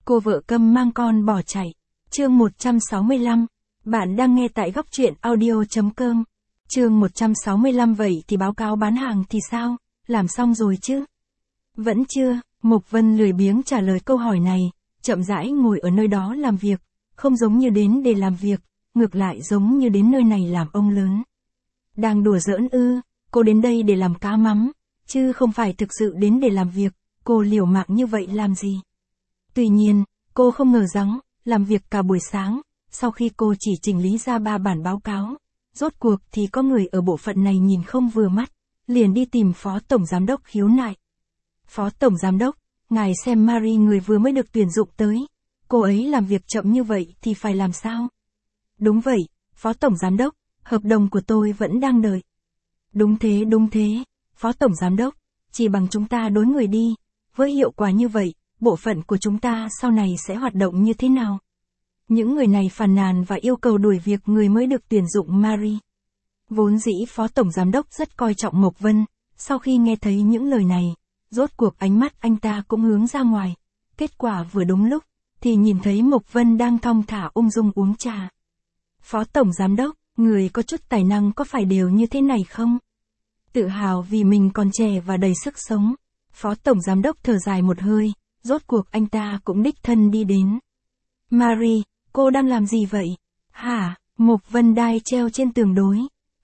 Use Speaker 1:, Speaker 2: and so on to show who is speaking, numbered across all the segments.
Speaker 1: cô vợ câm mang con bỏ chạy. Chương 165. Bạn đang nghe tại góc truyện audio.com. Chương 165. Vậy thì báo cáo bán hàng thì sao? Làm xong rồi chứ? Vẫn chưa. Mộc Vân lười biếng trả lời câu hỏi này, chậm rãi ngồi ở nơi đó làm việc, không giống như đến để làm việc, ngược lại giống như đến nơi này làm ông lớn. Đang đùa giỡn ư? Cô đến đây để làm cá mắm, chứ không phải thực sự đến để làm việc, cô liều mạng như vậy làm gì? Tuy nhiên, cô không ngờ rằng, làm việc cả buổi sáng, sau khi cô chỉ chỉnh lý ra 3 bản báo cáo, rốt cuộc thì có người ở bộ phận này nhìn không vừa mắt, liền đi tìm Phó Tổng Giám đốc khiếu nại. Phó Tổng Giám đốc, ngài xem Marie người vừa mới được tuyển dụng tới, cô ấy làm việc chậm như vậy thì phải làm sao? Đúng vậy, Phó Tổng Giám đốc, hợp đồng của tôi vẫn đang đợi. Đúng thế, Phó Tổng Giám đốc, chỉ bằng chúng ta đối người đi, với hiệu quả như vậy, bộ phận của chúng ta sau này sẽ hoạt động như thế nào? Những người này phàn nàn và yêu cầu đuổi việc người mới được tuyển dụng Marie. Vốn dĩ Phó Tổng Giám đốc rất coi trọng Mộc Vân, sau khi nghe thấy những lời này, rốt cuộc ánh mắt anh ta cũng hướng ra ngoài. Kết quả vừa đúng lúc, thì nhìn thấy Mộc Vân đang thong thả ung dung uống trà. Phó Tổng Giám đốc, người có chút tài năng có phải đều như thế này không? Tự hào vì mình còn trẻ và đầy sức sống. Phó Tổng Giám đốc thở dài một hơi, rốt cuộc anh ta cũng đích thân đi đến. Marie, cô đang làm gì vậy? Hả? Mộc Vân đai treo trên tường đối.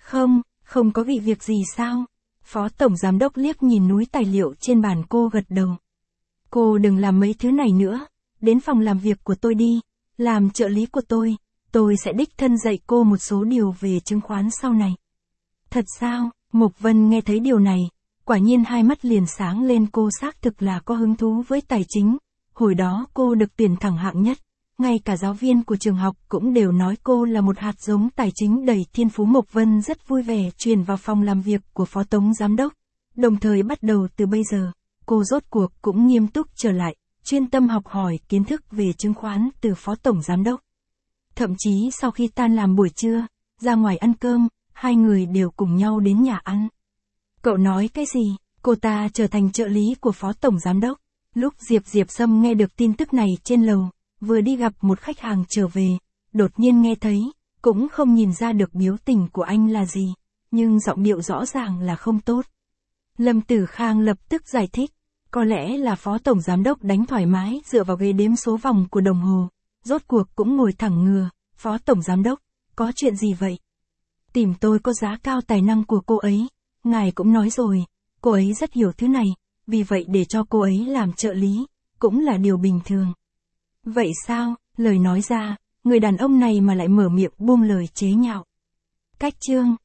Speaker 1: Không có việc gì sao? Phó Tổng Giám đốc liếc nhìn núi tài liệu trên bàn cô gật đầu. Cô đừng làm mấy thứ này nữa, đến phòng làm việc của tôi đi, làm trợ lý của tôi sẽ đích thân dạy cô một số điều về chứng khoán sau này. Thật sao? Mộc Vân nghe thấy điều này, quả nhiên hai mắt liền sáng lên, cô xác thực là có hứng thú với tài chính. Hồi đó cô được tuyển thẳng hạng nhất, ngay cả giáo viên của trường học cũng đều nói cô là một hạt giống tài chính đầy thiên phú. Mộc Vân rất vui vẻ truyền vào phòng làm việc của Phó Tổng Giám đốc, đồng thời bắt đầu từ bây giờ, cô rốt cuộc cũng nghiêm túc trở lại, chuyên tâm học hỏi kiến thức về chứng khoán từ Phó Tổng Giám đốc. Thậm chí sau khi tan làm buổi trưa, ra ngoài ăn cơm, hai người đều cùng nhau đến nhà ăn. Cậu nói cái gì? Cô ta trở thành trợ lý của Phó Tổng Giám đốc. Lúc Diệp Sâm nghe được tin tức này trên lầu, vừa đi gặp một khách hàng trở về, đột nhiên nghe thấy, cũng không nhìn ra được biểu tình của anh là gì, nhưng giọng điệu rõ ràng là không tốt. Lâm Tử Khang lập tức giải thích, có lẽ là Phó Tổng Giám đốc đánh thoải mái dựa vào ghế đếm số vòng của đồng hồ, rốt cuộc cũng ngồi thẳng ngừa. Phó Tổng Giám đốc, có chuyện gì vậy? Tìm tôi có giá cao tài năng của cô ấy, ngài cũng nói rồi, cô ấy rất hiểu thứ này, vì vậy để cho cô ấy làm trợ lý, cũng là điều bình thường. Vậy sao? Lời nói ra, người đàn ông này mà lại mở miệng buông lời chế nhạo. Cách chương